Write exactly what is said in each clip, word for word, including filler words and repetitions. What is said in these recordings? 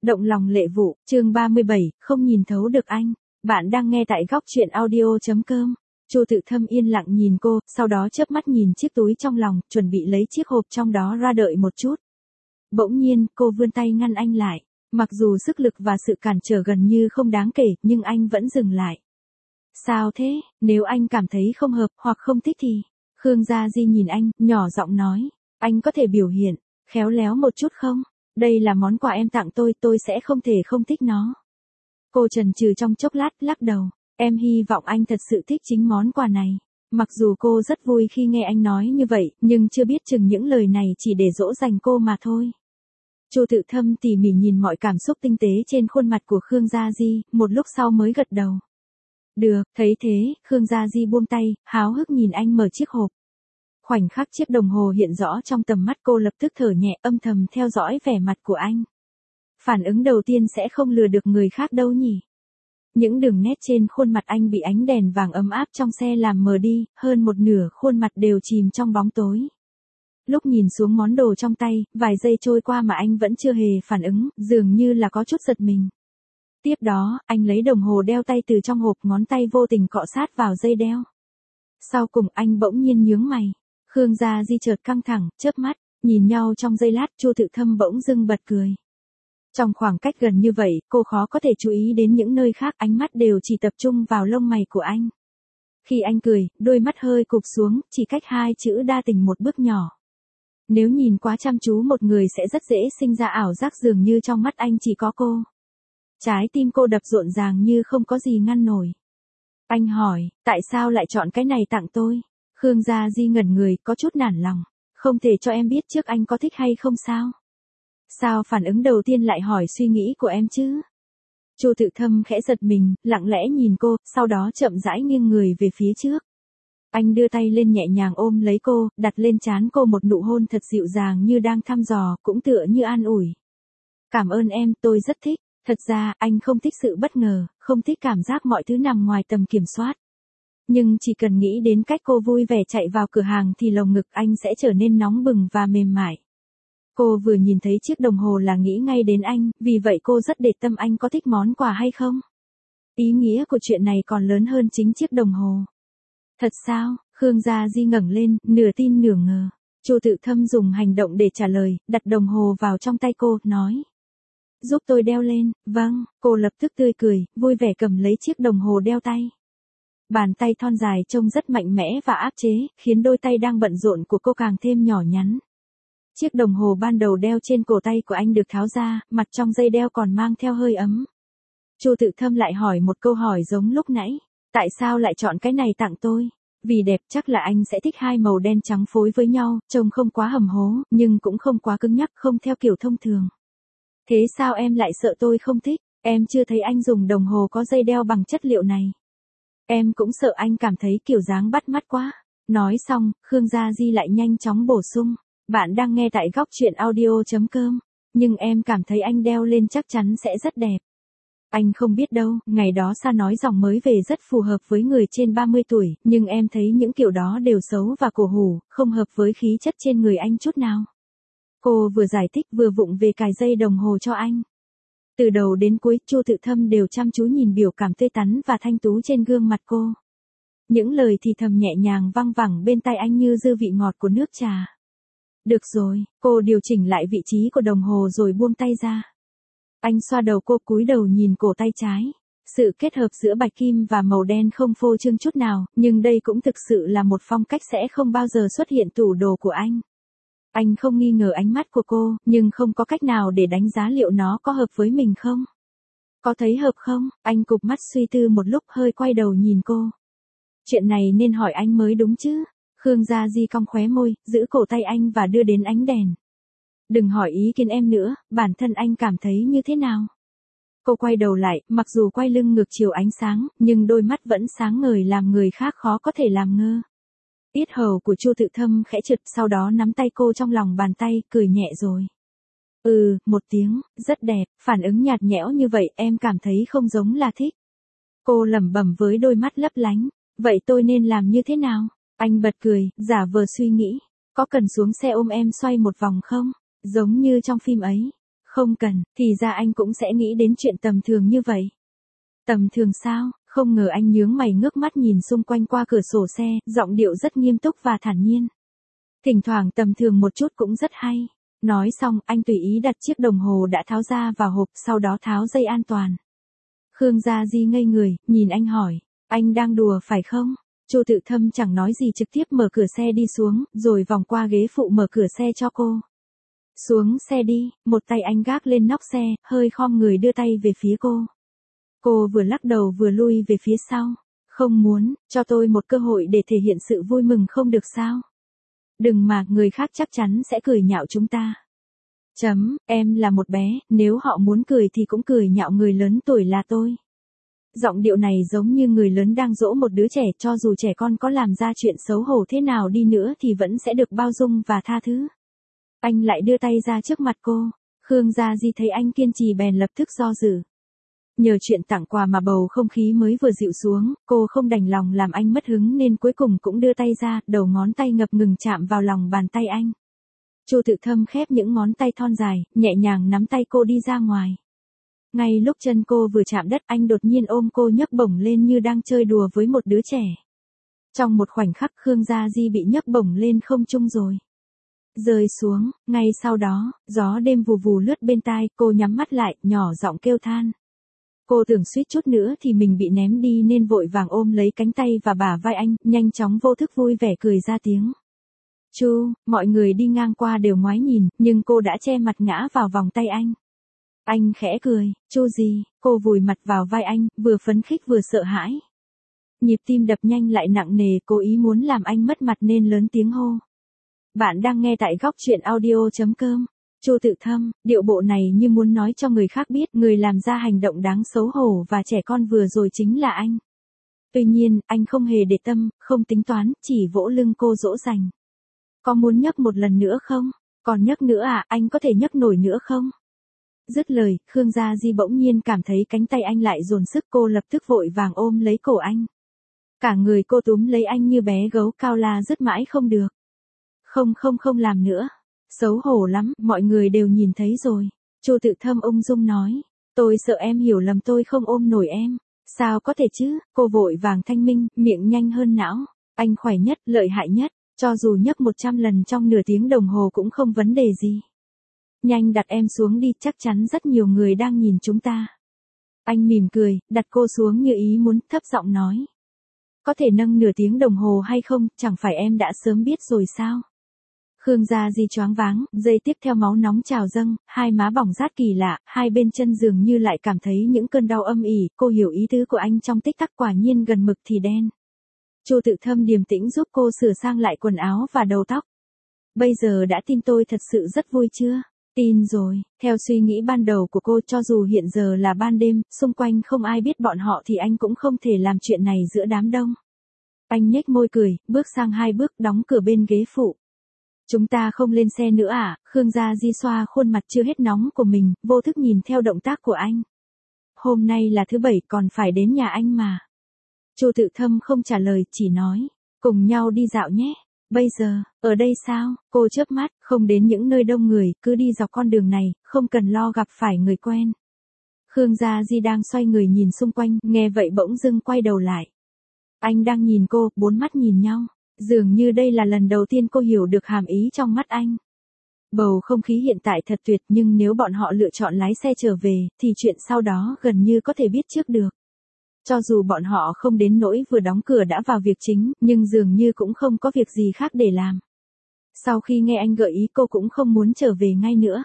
Động lòng lệ vụ, chương ba mươi bảy, không nhìn thấu được anh. Bạn đang nghe tại góc truyện audio.com. Chu Tự Thâm yên lặng nhìn cô, sau đó chớp mắt nhìn chiếc túi trong lòng, chuẩn bị lấy chiếc hộp trong đó ra đợi một chút. Bỗng nhiên, cô vươn tay ngăn anh lại. Mặc dù sức lực và sự cản trở gần như không đáng kể, nhưng anh vẫn dừng lại. Sao thế, nếu anh cảm thấy không hợp hoặc không thích thì... Khương Gia Di nhìn anh, nhỏ giọng nói. Anh có thể biểu hiện, khéo léo một chút không? Đây là món quà em tặng tôi, tôi sẽ không thể không thích nó. Cô chần chừ trong chốc lát, lắc đầu. Em hy vọng anh thật sự thích chính món quà này. Mặc dù cô rất vui khi nghe anh nói như vậy, nhưng chưa biết chừng những lời này chỉ để dỗ dành cô mà thôi. Chu Tự Thâm tỉ mỉ nhìn mọi cảm xúc tinh tế trên khuôn mặt của Khương Gia Di, một lúc sau mới gật đầu. Được, thấy thế, Khương Gia Di buông tay, háo hức nhìn anh mở chiếc hộp. Khoảnh khắc chiếc đồng hồ hiện rõ trong tầm mắt cô lập tức thở nhẹ âm thầm theo dõi vẻ mặt của anh. Phản ứng đầu tiên sẽ không lừa được người khác đâu nhỉ. Những đường nét trên khuôn mặt anh bị ánh đèn vàng ấm áp trong xe làm mờ đi, hơn một nửa khuôn mặt đều chìm trong bóng tối. Lúc nhìn xuống món đồ trong tay, vài giây trôi qua mà anh vẫn chưa hề phản ứng, dường như là có chút giật mình. Tiếp đó, anh lấy đồng hồ đeo tay từ trong hộp, ngón tay vô tình cọ sát vào dây đeo. Sau cùng anh bỗng nhiên nhướng mày. Khương Gia Di chợt căng thẳng, chớp mắt, nhìn nhau trong giây lát, Chu Tự Thâm bỗng dưng bật cười. Trong khoảng cách gần như vậy, cô khó có thể chú ý đến những nơi khác, ánh mắt đều chỉ tập trung vào lông mày của anh. Khi anh cười, đôi mắt hơi cụp xuống, chỉ cách hai chữ đa tình một bước nhỏ. Nếu nhìn quá chăm chú một người sẽ rất dễ sinh ra ảo giác dường như trong mắt anh chỉ có cô. Trái tim cô đập rộn ràng như không có gì ngăn nổi. Anh hỏi, tại sao lại chọn cái này tặng tôi? Khương Gia Di ngẩn người, có chút nản lòng. Không thể cho em biết trước anh có thích hay không sao? Sao phản ứng đầu tiên lại hỏi suy nghĩ của em chứ? Chu Tự Thâm khẽ giật mình, lặng lẽ nhìn cô, sau đó chậm rãi nghiêng người về phía trước. Anh đưa tay lên nhẹ nhàng ôm lấy cô, đặt lên trán cô một nụ hôn thật dịu dàng như đang thăm dò, cũng tựa như an ủi. Cảm ơn em, tôi rất thích. Thật ra, anh không thích sự bất ngờ, không thích cảm giác mọi thứ nằm ngoài tầm kiểm soát. Nhưng chỉ cần nghĩ đến cách cô vui vẻ chạy vào cửa hàng thì lồng ngực anh sẽ trở nên nóng bừng và mềm mại. Cô vừa nhìn thấy chiếc đồng hồ là nghĩ ngay đến anh, vì vậy cô rất để tâm anh có thích món quà hay không. Ý nghĩa của chuyện này còn lớn hơn chính chiếc đồng hồ. Thật sao? Khương Gia Di ngẩng lên, nửa tin nửa ngờ. Chu Tự Thâm dùng hành động để trả lời, đặt đồng hồ vào trong tay cô, nói. Giúp tôi đeo lên. Vâng, cô lập tức tươi cười, vui vẻ cầm lấy chiếc đồng hồ đeo tay. Bàn tay thon dài trông rất mạnh mẽ và áp chế, khiến đôi tay đang bận rộn của cô càng thêm nhỏ nhắn. Chiếc đồng hồ ban đầu đeo trên cổ tay của anh được tháo ra, mặt trong dây đeo còn mang theo hơi ấm. Chu Tự Thâm lại hỏi một câu hỏi giống lúc nãy. Tại sao lại chọn cái này tặng tôi? Vì đẹp, chắc là anh sẽ thích hai màu đen trắng phối với nhau, trông không quá hầm hố, nhưng cũng không quá cứng nhắc, không theo kiểu thông thường. Thế sao em lại sợ tôi không thích? Em chưa thấy anh dùng đồng hồ có dây đeo bằng chất liệu này. Em cũng sợ anh cảm thấy kiểu dáng bắt mắt quá. Nói xong, Khương Gia Di lại nhanh chóng bổ sung. Bạn đang nghe tại góc truyện audio.com. Nhưng em cảm thấy anh đeo lên chắc chắn sẽ rất đẹp. Anh không biết đâu, ngày đó Sa nói dòng mới về rất phù hợp với người trên ba mươi tuổi, nhưng em thấy những kiểu đó đều xấu và cổ hủ, không hợp với khí chất trên người anh chút nào. Cô vừa giải thích vừa vụng về cài dây đồng hồ cho anh. Từ đầu đến cuối, Chu Tự Thâm đều chăm chú nhìn biểu cảm tươi tắn và thanh tú trên gương mặt cô. Những lời thì thầm nhẹ nhàng văng vẳng bên tai anh như dư vị ngọt của nước trà. Được rồi, cô điều chỉnh lại vị trí của đồng hồ rồi buông tay ra. Anh xoa đầu cô, cúi đầu nhìn cổ tay trái. Sự kết hợp giữa bạch kim và màu đen không phô trương chút nào, nhưng đây cũng thực sự là một phong cách sẽ không bao giờ xuất hiện tủ đồ của anh. Anh không nghi ngờ ánh mắt của cô, nhưng không có cách nào để đánh giá liệu nó có hợp với mình không. Có thấy hợp không? Anh cụp mắt suy tư một lúc, hơi quay đầu nhìn cô. Chuyện này nên hỏi anh mới đúng chứ. Khương Gia Di cong khóe môi, giữ cổ tay anh và đưa đến ánh đèn. Đừng hỏi ý kiến em nữa, bản thân anh cảm thấy như thế nào? Cô quay đầu lại, mặc dù quay lưng ngược chiều ánh sáng, nhưng đôi mắt vẫn sáng ngời làm người khác khó có thể làm ngơ. Yết hầu của Chu Tự Thâm khẽ trượt, sau đó nắm tay cô trong lòng bàn tay, cười nhẹ rồi. Ừ, một tiếng, rất đẹp, phản ứng nhạt nhẽo như vậy em cảm thấy không giống là thích. Cô lẩm bẩm với đôi mắt lấp lánh. Vậy tôi nên làm như thế nào? Anh bật cười, giả vờ suy nghĩ. Có cần xuống xe ôm em xoay một vòng không? Giống như trong phim ấy. Không cần, thì ra anh cũng sẽ nghĩ đến chuyện tầm thường như vậy. Tầm thường sao? Không ngờ anh nhướng mày ngước mắt nhìn xung quanh qua cửa sổ xe, giọng điệu rất nghiêm túc và thản nhiên. Thỉnh thoảng tầm thường một chút cũng rất hay. Nói xong, anh tùy ý đặt chiếc đồng hồ đã tháo ra vào hộp, sau đó tháo dây an toàn. Khương Gia Di ngây người, nhìn anh hỏi, anh đang đùa phải không? Chu Tự Thâm chẳng nói gì trực tiếp mở cửa xe đi xuống, rồi vòng qua ghế phụ mở cửa xe cho cô. Xuống xe đi, một tay anh gác lên nóc xe, hơi khom người đưa tay về phía cô. Cô vừa lắc đầu vừa lui về phía sau. Không muốn, cho tôi một cơ hội để thể hiện sự vui mừng không được sao? Đừng mà, người khác chắc chắn sẽ cười nhạo chúng ta. Chấm, em là một bé, nếu họ muốn cười thì cũng cười nhạo người lớn tuổi là tôi. Giọng điệu này giống như người lớn đang dỗ một đứa trẻ, cho dù trẻ con có làm ra chuyện xấu hổ thế nào đi nữa thì vẫn sẽ được bao dung và tha thứ. Anh lại đưa tay ra trước mặt cô. Khương Gia Di thấy anh kiên trì bèn lập tức do dự. Nhờ chuyện tặng quà mà bầu không khí mới vừa dịu xuống, cô không đành lòng làm anh mất hứng nên cuối cùng cũng đưa tay ra, đầu ngón tay ngập ngừng chạm vào lòng bàn tay anh. Chu Tự Thâm khép những ngón tay thon dài, nhẹ nhàng nắm tay cô đi ra ngoài. Ngay lúc chân cô vừa chạm đất, anh đột nhiên ôm cô nhấc bổng lên như đang chơi đùa với một đứa trẻ. Trong một khoảnh khắc Khương Gia Di bị nhấc bổng lên không trung rồi. Rơi xuống, ngay sau đó, gió đêm vù vù lướt bên tai, cô nhắm mắt lại, nhỏ giọng kêu than. Cô tưởng suýt chút nữa thì mình bị ném đi nên vội vàng ôm lấy cánh tay và bả vai anh, nhanh chóng vô thức vui vẻ cười ra tiếng. Chu, mọi người đi ngang qua đều ngoái nhìn, nhưng cô đã che mặt ngã vào vòng tay anh. Anh khẽ cười, Chu gì, cô vùi mặt vào vai anh, vừa phấn khích vừa sợ hãi. Nhịp tim đập nhanh lại nặng nề, cố ý muốn làm anh mất mặt nên lớn tiếng hô. Bạn đang nghe tại góc truyện audio chấm com. Chu Tự Thâm, điệu bộ này như muốn nói cho người khác biết người làm ra hành động đáng xấu hổ và trẻ con vừa rồi chính là anh. Tuy nhiên, anh không hề để tâm, không tính toán, chỉ vỗ lưng cô dỗ dành. Có muốn nhấc một lần nữa không? Còn nhấc nữa à, anh có thể nhấc nổi nữa không? Dứt lời, Khương Gia Di bỗng nhiên cảm thấy cánh tay anh lại dồn sức, cô lập tức vội vàng ôm lấy cổ anh. Cả người cô túm lấy anh như bé gấu cao la dứt mãi không được. Không không không làm nữa. Xấu hổ lắm, mọi người đều nhìn thấy rồi. Chu Tự Thâm ung dung nói. Tôi sợ em hiểu lầm, tôi không ôm nổi em. Sao có thể chứ, cô vội vàng thanh minh, miệng nhanh hơn não. Anh khỏe nhất, lợi hại nhất, cho dù nhấc một trăm lần trong nửa tiếng đồng hồ cũng không vấn đề gì. Nhanh đặt em xuống đi, chắc chắn rất nhiều người đang nhìn chúng ta. Anh mỉm cười, đặt cô xuống như ý muốn, thấp giọng nói. Có thể nâng nửa tiếng đồng hồ hay không, chẳng phải em đã sớm biết rồi sao? Khương Gia Di choáng váng, giây tiếp theo máu nóng trào dâng, hai má bỏng rát kỳ lạ, hai bên chân dường như lại cảm thấy những cơn đau âm ỉ, cô hiểu ý tứ của anh trong tích tắc, quả nhiên gần mực thì đen. Chu Tự Thâm điềm tĩnh giúp cô sửa sang lại quần áo và đầu tóc. Bây giờ đã tin tôi thật sự rất vui chưa? Tin rồi, theo suy nghĩ ban đầu của cô, cho dù hiện giờ là ban đêm, xung quanh không ai biết bọn họ thì anh cũng không thể làm chuyện này giữa đám đông. Anh nhếch môi cười, bước sang hai bước, đóng cửa bên ghế phụ. Chúng ta không lên xe nữa à? Khương Gia Di xoa khuôn mặt chưa hết nóng của mình, vô thức nhìn theo động tác của anh. Hôm nay là thứ bảy, còn phải đến nhà anh mà. Chu Tự Thâm không trả lời, chỉ nói, cùng nhau đi dạo nhé. Bây giờ, ở đây sao? Cô chớp mắt, không đến những nơi đông người, cứ đi dọc con đường này, không cần lo gặp phải người quen. Khương Gia Di đang xoay người nhìn xung quanh, nghe vậy bỗng dưng quay đầu lại. Anh đang nhìn cô, bốn mắt nhìn nhau. Dường như đây là lần đầu tiên cô hiểu được hàm ý trong mắt anh. Bầu không khí hiện tại thật tuyệt, nhưng nếu bọn họ lựa chọn lái xe trở về, thì chuyện sau đó gần như có thể biết trước được. Cho dù bọn họ không đến nỗi vừa đóng cửa đã vào việc chính, nhưng dường như cũng không có việc gì khác để làm. Sau khi nghe anh gợi ý, cô cũng không muốn trở về ngay nữa.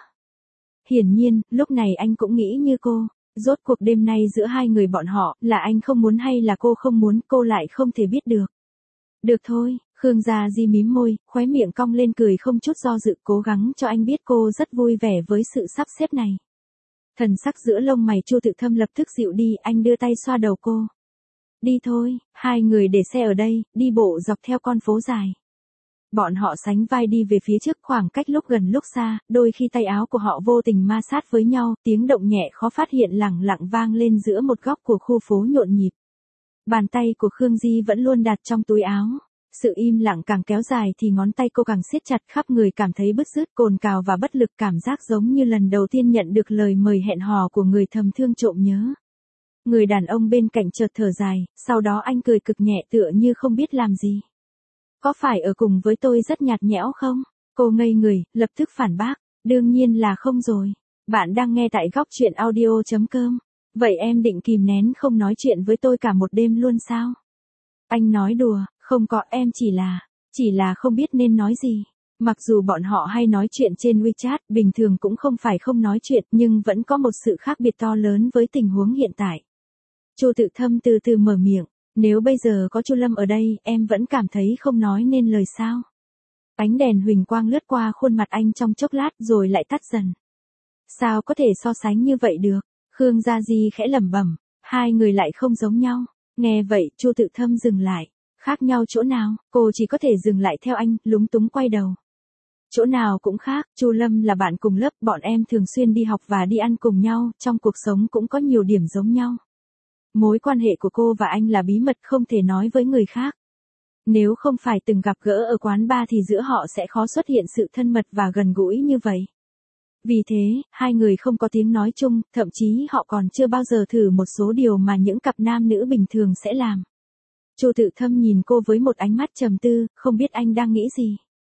Hiển nhiên, lúc này anh cũng nghĩ như cô. Rốt cuộc đêm nay giữa hai người bọn họ, là anh không muốn hay là cô không muốn, cô lại không thể biết được. Được thôi, Khương Gia Di mím môi, khóe miệng cong lên cười không chút do dự, cố gắng cho anh biết cô rất vui vẻ với sự sắp xếp này. Thần sắc giữa lông mày Chu Tự Thâm lập tức dịu đi, anh đưa tay xoa đầu cô. Đi thôi, hai người để xe ở đây, đi bộ dọc theo con phố dài. Bọn họ sánh vai đi về phía trước, khoảng cách lúc gần lúc xa, đôi khi tay áo của họ vô tình ma sát với nhau, tiếng động nhẹ khó phát hiện lẳng lặng vang lên giữa một góc của khu phố nhộn nhịp. Bàn tay của Khương Di vẫn luôn đặt trong túi áo. Sự im lặng càng kéo dài thì ngón tay cô càng siết chặt, khắp người cảm thấy bứt rứt, cồn cào và bất lực, cảm giác giống như lần đầu tiên nhận được lời mời hẹn hò của người thầm thương trộm nhớ. Người đàn ông bên cạnh chợt thở dài, sau đó anh cười cực nhẹ tựa như không biết làm gì. Có phải ở cùng với tôi rất nhạt nhẽo không? Cô ngây người, lập tức phản bác. Đương nhiên là không rồi. Bạn đang nghe tại góc chuyện audio chấm com. Vậy em định kìm nén không nói chuyện với tôi cả một đêm luôn sao? Anh nói đùa, không có, em chỉ là, chỉ là không biết nên nói gì. Mặc dù bọn họ hay nói chuyện trên WeChat, bình thường cũng không phải không nói chuyện, nhưng vẫn có một sự khác biệt to lớn với tình huống hiện tại. Chu Tự Thâm từ từ mở miệng, nếu bây giờ có Chu Lâm ở đây, em vẫn cảm thấy không nói nên lời sao? Ánh đèn huỳnh quang lướt qua khuôn mặt anh trong chốc lát rồi lại tắt dần. Sao có thể so sánh như vậy được? Khương Gia Di khẽ lẩm bẩm, hai người lại không giống nhau. Nghe vậy, Chu Tự Thâm dừng lại. Khác nhau chỗ nào? Cô chỉ có thể dừng lại theo anh, lúng túng quay đầu. Chỗ nào cũng khác, Chu Lâm là bạn cùng lớp, bọn em thường xuyên đi học và đi ăn cùng nhau, trong cuộc sống cũng có nhiều điểm giống nhau. Mối quan hệ của cô và anh là bí mật không thể nói với người khác. Nếu không phải từng gặp gỡ ở quán bar thì giữa họ sẽ khó xuất hiện sự thân mật và gần gũi như vậy. Vì thế, hai người không có tiếng nói chung, thậm chí họ còn chưa bao giờ thử một số điều mà những cặp nam nữ bình thường sẽ làm. Chu Tự Thâm nhìn cô với một ánh mắt trầm tư, không biết anh đang nghĩ gì.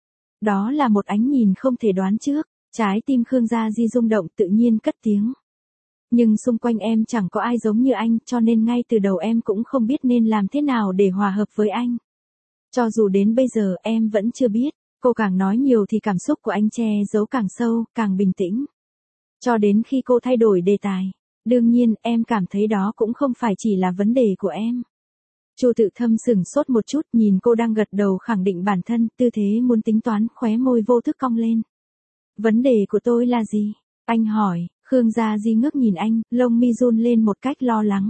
Đó là một ánh nhìn không thể đoán trước, trái tim Khương Gia Di rung động tự nhiên cất tiếng. Nhưng xung quanh em chẳng có ai giống như anh, cho nên ngay từ đầu em cũng không biết nên làm thế nào để hòa hợp với anh. Cho dù đến bây giờ em vẫn chưa biết, cô càng nói nhiều thì cảm xúc của anh che giấu càng sâu, càng bình tĩnh. Cho đến khi cô thay đổi đề tài. Đương nhiên, em cảm thấy đó cũng không phải chỉ là vấn đề của em. Chu Tự Thâm sửng sốt một chút, nhìn cô đang gật đầu khẳng định bản thân, tư thế muốn tính toán, khóe môi vô thức cong lên. Vấn đề của tôi là gì? Anh hỏi. Khương Gia Di ngước nhìn anh, lông mi run lên một cách lo lắng.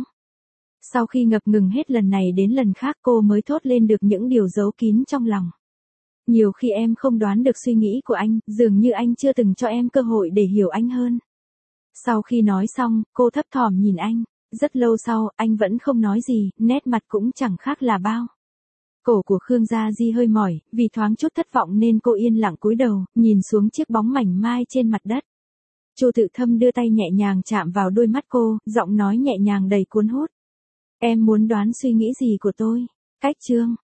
Sau khi ngập ngừng hết lần này đến lần khác cô mới thốt lên được những điều giấu kín trong lòng. Nhiều khi em không đoán được suy nghĩ của anh, dường như anh chưa từng cho em cơ hội để hiểu anh hơn. Sau khi nói xong, cô thấp thỏm nhìn anh. Rất lâu sau, anh vẫn không nói gì, nét mặt cũng chẳng khác là bao. Cổ của Khương Gia Di hơi mỏi, vì thoáng chút thất vọng nên cô yên lặng cúi đầu, nhìn xuống chiếc bóng mảnh mai trên mặt đất. Chu Tự Thâm đưa tay nhẹ nhàng chạm vào đôi mắt cô, giọng nói nhẹ nhàng đầy cuốn hút. Em muốn đoán suy nghĩ gì của tôi? Cách chương.